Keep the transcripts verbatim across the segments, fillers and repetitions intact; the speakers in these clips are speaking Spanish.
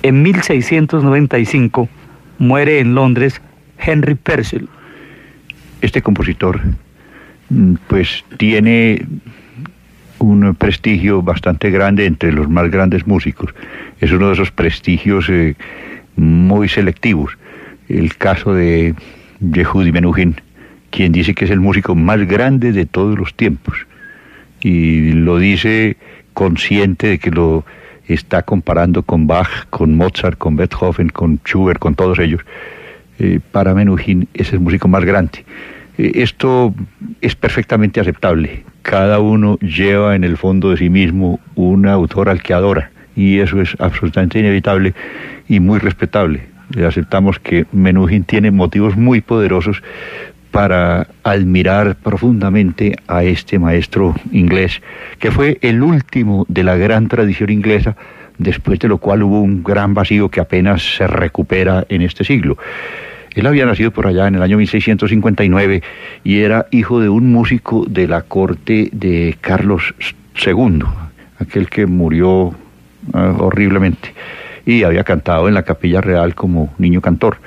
En mil seiscientos noventa y cinco muere en Londres Henry Purcell. Este compositor pues tiene un prestigio bastante grande entre los más grandes músicos. Es uno de esos prestigios eh, muy selectivos. El caso de Yehudi Menuhin, quien dice que es el músico más grande de todos los tiempos, y lo dice consciente de que lo está comparando con Bach, con Mozart, con Beethoven, con Schubert, con todos ellos. Eh, para Menuhin es el músico más grande. Eh, esto es perfectamente aceptable. Cada uno lleva en el fondo de sí mismo un autor al que adora, y eso es absolutamente inevitable y muy respetable. Eh, aceptamos que Menuhin tiene motivos muy poderosos para admirar profundamente a este maestro inglés, que fue el último de la gran tradición inglesa, después de lo cual hubo un gran vacío que apenas se recupera en este siglo. Él había nacido por allá en el año mil seiscientos cincuenta y nueve y era hijo de un músico de la corte de Carlos segundo, aquel que murió uh, horriblemente, y había cantado en la Capilla Real como niño cantor.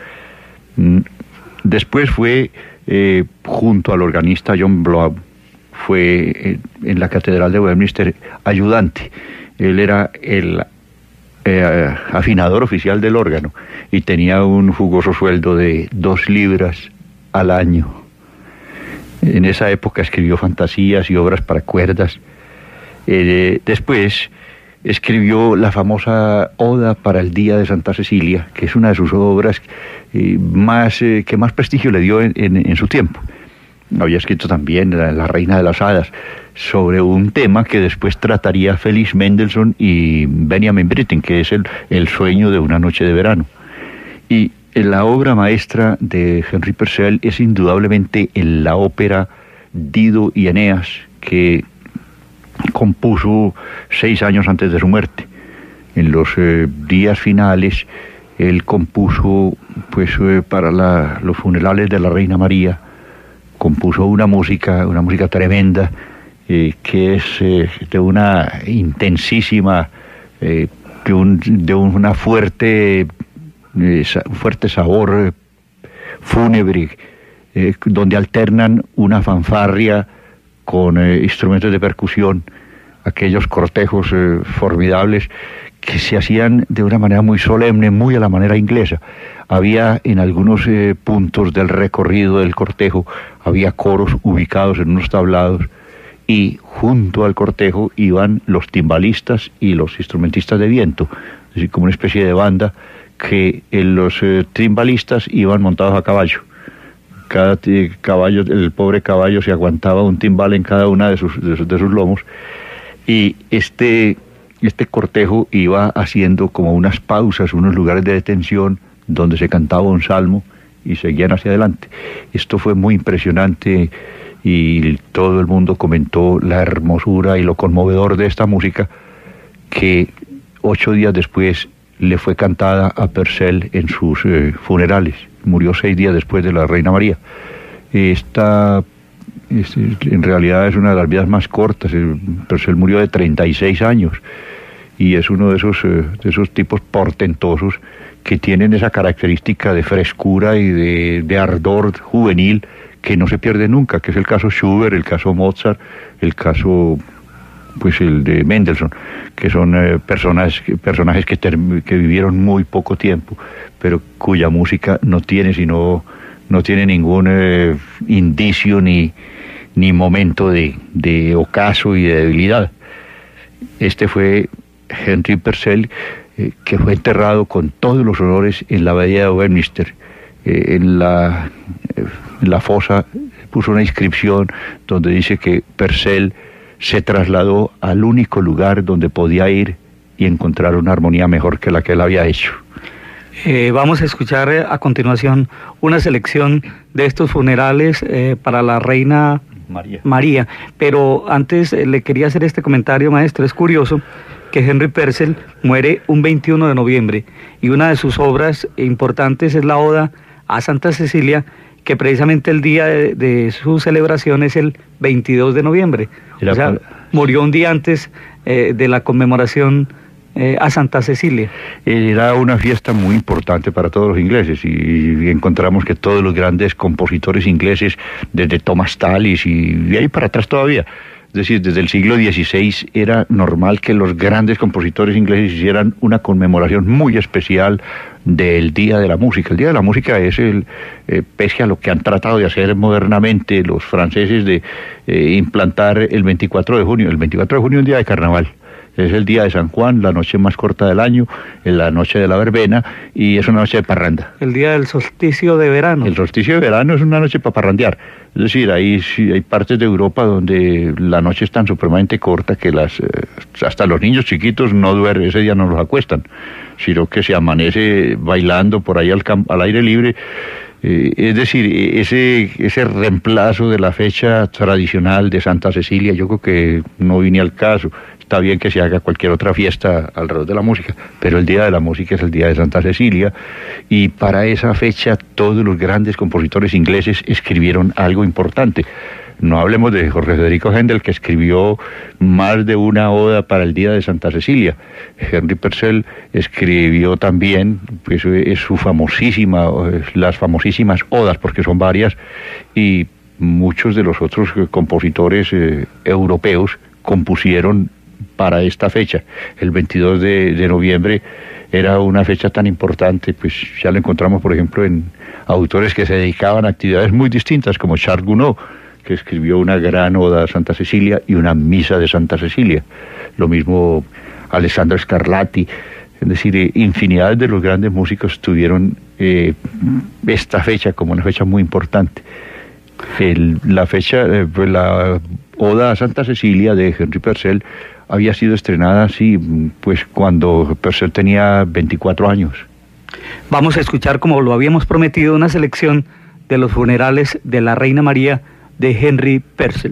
Después fue eh, junto al organista John Blow, fue eh, en la Catedral de Westminster ayudante. Él era el eh, afinador oficial del órgano y tenía un jugoso sueldo de dos libras al año. En esa época escribió fantasías y obras para cuerdas. Eh, después escribió la famosa Oda para el Día de Santa Cecilia, que es una de sus obras eh, más, eh, que más prestigio le dio en, en, en su tiempo. Había escrito también la, la Reina de las Hadas, sobre un tema que después trataría Felix Mendelssohn y Benjamin Britten, que es el, el sueño de una noche de verano. Y la obra maestra de Henry Purcell es indudablemente en la ópera Dido y Eneas, que compuso seis años antes de su muerte. En los eh, días finales, él compuso, pues, eh, para la, los funerales de la Reina María, compuso una música, una música tremenda, eh, que es eh, de una intensísima, eh, de, un, de una fuerte, eh, fuerte sabor eh, fúnebre, eh, donde alternan una fanfarria con eh, instrumentos de percusión, aquellos cortejos eh, formidables que se hacían de una manera muy solemne, muy a la manera inglesa. Había en algunos eh, puntos del recorrido del cortejo, había coros ubicados en unos tablados, y junto al cortejo iban los timbalistas y los instrumentistas de viento, es decir, como una especie de banda, que eh, los eh, timbalistas iban montados a caballo. Cada caballo, el pobre caballo se aguantaba un timbal en cada una de sus, de sus, de sus lomos, y este, este cortejo iba haciendo como unas pausas, unos lugares de detención donde se cantaba un salmo y seguían hacia adelante. Esto fue muy impresionante y todo el mundo comentó la hermosura y lo conmovedor de esta música, que ocho días después le fue cantada a Purcell en sus eh, funerales. Murió seis días después de la Reina María. Esta, es, en realidad, es una de las vidas más cortas. Purcell murió de treinta y seis años y es uno de esos, eh, de esos tipos portentosos que tienen esa característica de frescura y de, de ardor juvenil que no se pierde nunca, que es el caso Schubert, el caso Mozart, el caso, pues, el de Mendelssohn, que son eh, personas, personajes que, ter, que vivieron muy poco tiempo, pero cuya música no tiene sino no tiene ningún eh, indicio ni, ni momento de, de ocaso y de debilidad. Este fue Henry Purcell, eh, que fue enterrado con todos los honores en la abadía de Westminster. Eh, en, la, eh, en la fosa puso una inscripción donde dice que Purcell se trasladó al único lugar donde podía ir y encontrar una armonía mejor que la que él había hecho. Eh, vamos a escuchar eh, a continuación una selección de estos funerales eh, para la Reina María. María. Pero antes eh, le quería hacer este comentario, maestro. Es curioso que Henry Purcell muere un veintiuno de noviembre y una de sus obras importantes es la Oda a Santa Cecilia, que precisamente el día de, de su celebración es el veintidós de noviembre. O sea, murió un día antes eh, de la conmemoración eh, a Santa Cecilia. Era una fiesta muy importante para todos los ingleses y encontramos que todos los grandes compositores ingleses, desde Thomas Tallis y de ahí para atrás todavía, es decir, desde el siglo dieciséis era normal que los grandes compositores ingleses hicieran una conmemoración muy especial del Día de la Música. El Día de la Música es el, eh, pese a lo que han tratado de hacer modernamente los franceses de eh, implantar el veinticuatro de junio. El veinticuatro de junio es un día de carnaval. Es el día de San Juan, la noche más corta del año, la noche de la verbena, y es una noche de parranda. El día del solsticio de verano. El solsticio de verano es una noche para parrandear. Es decir, hay, hay partes de Europa donde la noche es tan supremamente corta que las, eh, hasta los niños chiquitos no duermen, ese día no los acuestan, sino que se amanece bailando por ahí al, al aire libre. Eh, es decir, ese, ese reemplazo de la fecha tradicional de Santa Cecilia, yo creo que no viene al caso. Está bien que se haga cualquier otra fiesta alrededor de la música, pero el Día de la Música es el Día de Santa Cecilia, y para esa fecha todos los grandes compositores ingleses escribieron algo importante. No hablemos de Jorge Federico Händel, que escribió más de una oda para el Día de Santa Cecilia. Henry Purcell escribió también, pues, es su famosísima, las famosísimas odas, porque son varias, y muchos de los otros compositores eh, europeos compusieron para esta fecha. El veintidós de, de noviembre era una fecha tan importante, pues ya lo encontramos, por ejemplo, en autores que se dedicaban a actividades muy distintas, como Charles Gounod, que escribió una gran oda a Santa Cecilia y una misa de Santa Cecilia. Lo mismo Alessandro Scarlatti. Es decir, eh, infinidad de los grandes músicos tuvieron eh, esta fecha como una fecha muy importante. El, la fecha, eh, la oda a Santa Cecilia de Henry Purcell había sido estrenada así, pues cuando Purcell tenía veinticuatro años. Vamos a escuchar, como lo habíamos prometido, una selección de los funerales de la Reina María de Henry Purcell.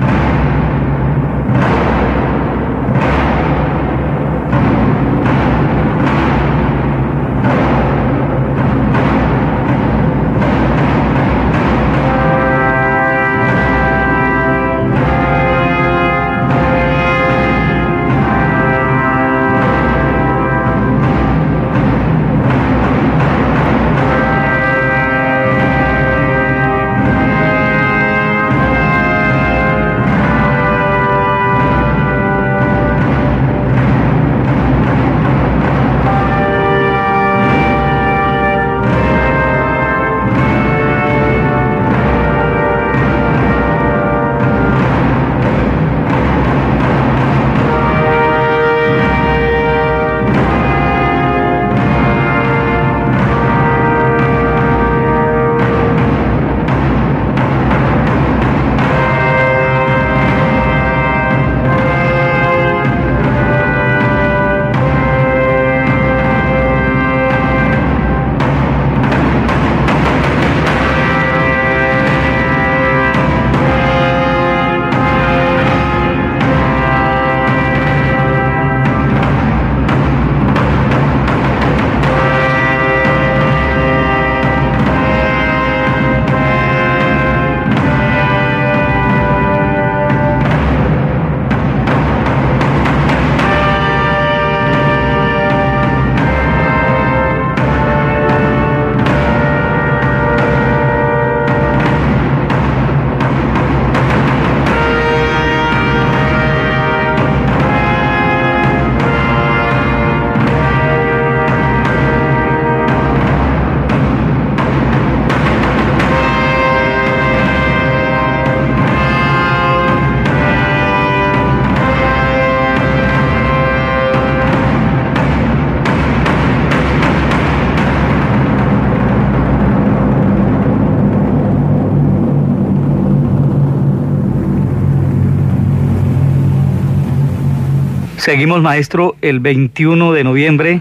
Seguimos, maestro, el veintiuno de noviembre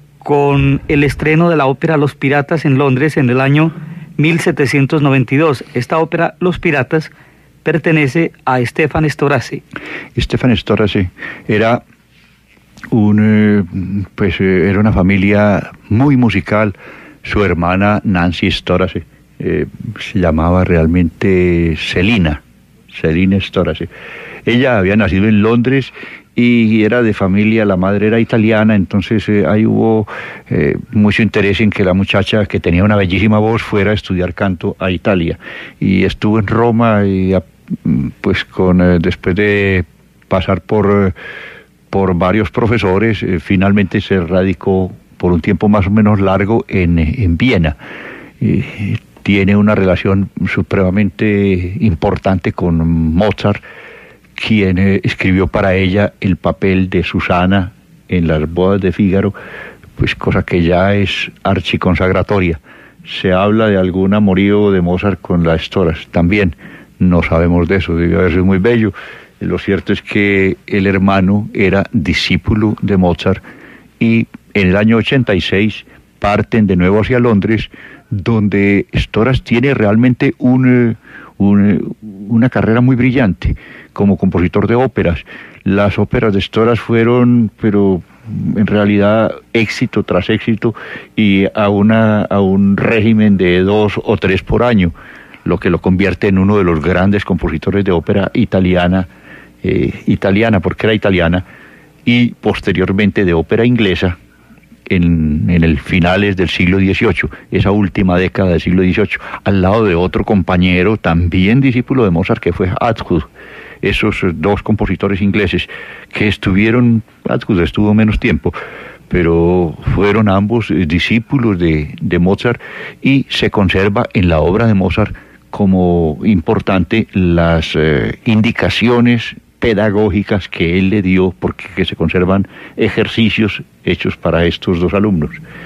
con el estreno de la ópera Los Piratas en Londres en el año mil setecientos noventa y dos. Esta ópera, Los Piratas, pertenece a Stefan Estorace. Stefan Estorace era un, eh, pues eh, era una familia muy musical. Su hermana Nancy Estorace eh, se llamaba realmente Celina, Celina Estorace. Ella había nacido en Londres y era de familia, la madre era italiana, entonces eh, ahí hubo eh, mucho interés en que la muchacha, que tenía una bellísima voz, fuera a estudiar canto a Italia. Y estuvo en Roma y pues con eh, después de pasar por, eh, por varios profesores, eh, finalmente se radicó por un tiempo más o menos largo en, en Viena. Eh, tiene una relación supremamente importante con Mozart, quien eh, escribió para ella el papel de Susana en las bodas de Fígaro, pues cosa que ya es archiconsagratoria. Se habla de algún amorío de Mozart con las Storace, también no sabemos de eso, debe haber sido muy bello. Lo cierto es que el hermano era discípulo de Mozart y en el año ochenta y seis parten de nuevo hacia Londres, donde Storace tiene realmente un, un, una carrera muy brillante como compositor de óperas. Las óperas de Storace fueron, pero en realidad, éxito tras éxito, y a, una, a un régimen de dos o tres por año, lo que lo convierte en uno de los grandes compositores de ópera italiana, eh, italiana porque era italiana, y posteriormente de ópera inglesa, En, en el finales del siglo dieciocho, esa última década del siglo dieciocho, al lado de otro compañero, también discípulo de Mozart, que fue Atwood. Esos dos compositores ingleses que estuvieron, Atwood estuvo menos tiempo, pero fueron ambos discípulos de, de Mozart, y se conserva en la obra de Mozart como importante las eh, indicaciones pedagógicas que él le dio, porque que se conservan ejercicios hechos para estos dos alumnos.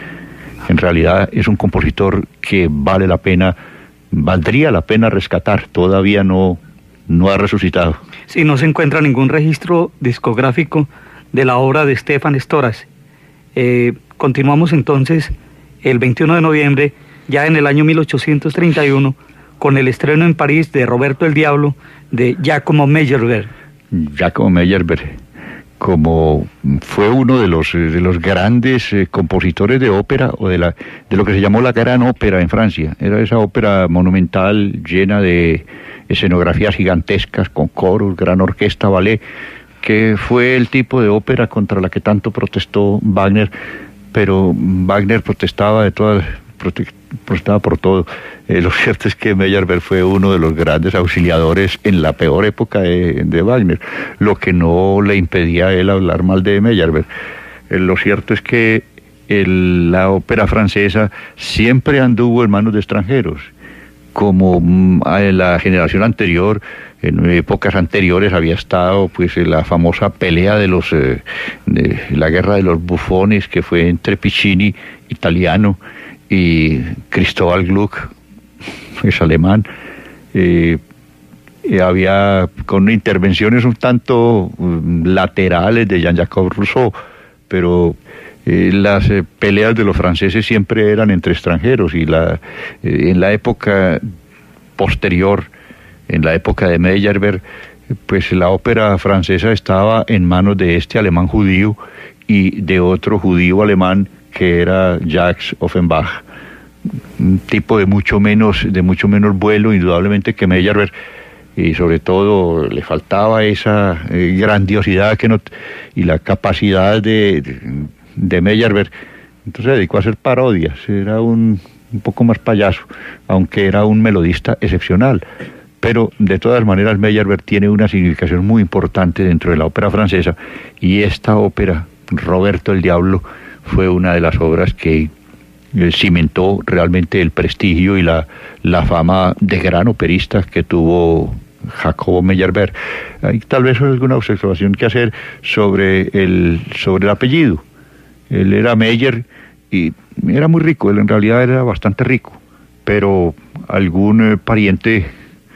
En realidad es un compositor que vale la pena, valdría la pena rescatar, todavía no, no ha resucitado. Sí, no se encuentra ningún registro discográfico de la obra de Stefan Storace. Eh, continuamos entonces el veintiuno de noviembre, ya en el año mil ochocientos treinta y uno, con el estreno en París de Roberto el Diablo, de Giacomo Meyerbeer. Giacomo Meyerbeer, como fue uno de los, de los grandes eh, compositores de ópera, o de, la, de lo que se llamó la Gran Ópera en Francia. Era esa ópera monumental llena de escenografías gigantescas, con coros, gran orquesta, ballet, que fue el tipo de ópera contra la que tanto protestó Wagner, pero Wagner protestaba de todas, prote, protestaba por todo. Eh, lo cierto es que Meyerbeer fue uno de los grandes auxiliadores en la peor época de, de Wagner, lo que no le impedía a él hablar mal de Meyerbeer. Eh, lo cierto es que el, la ópera francesa siempre anduvo en manos de extranjeros, como mm, en la generación anterior, en épocas anteriores había estado pues la famosa pelea de los eh, de la guerra de los bufones, que fue entre Piccini, italiano, y Cristóbal Gluck, es alemán. Eh, eh, había con intervenciones un tanto um, laterales de Jean-Jacques Rousseau, pero eh, las eh, peleas de los franceses siempre eran entre extranjeros, y la, eh, en la época posterior, en la época de Meyerbeer, pues la ópera francesa estaba en manos de este alemán judío y de otro judío alemán que era Jacques Offenbach, un tipo de mucho menos de mucho menos vuelo indudablemente que Meyerbeer, y sobre todo le faltaba esa eh, grandiosidad que no, y la capacidad de, de, de Meyerbeer. Entonces se dedicó a hacer parodias, era un, un poco más payaso, aunque era un melodista excepcional. Pero de todas maneras Meyerbeer tiene una significación muy importante dentro de la ópera francesa, y esta ópera, Roberto el Diablo, fue una de las obras que cimentó realmente el prestigio y la, la fama de gran operista que tuvo Giacomo Meyerbeer. Hay tal vez alguna observación que hacer sobre el, sobre el apellido. Él era Meyer y era muy rico, él en realidad era bastante rico, pero algún eh, pariente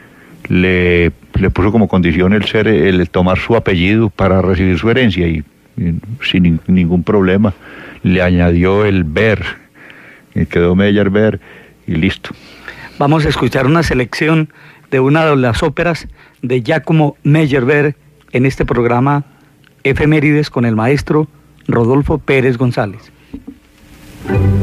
le, le puso como condición el ser, el tomar su apellido para recibir su herencia, y, y sin ningún problema le añadió el Beer, y quedó Meyerbeer, y listo. Vamos a escuchar una selección de una de las óperas de Giacomo Meyerbeer en este programa Efemérides con el maestro Rodolfo Pérez González.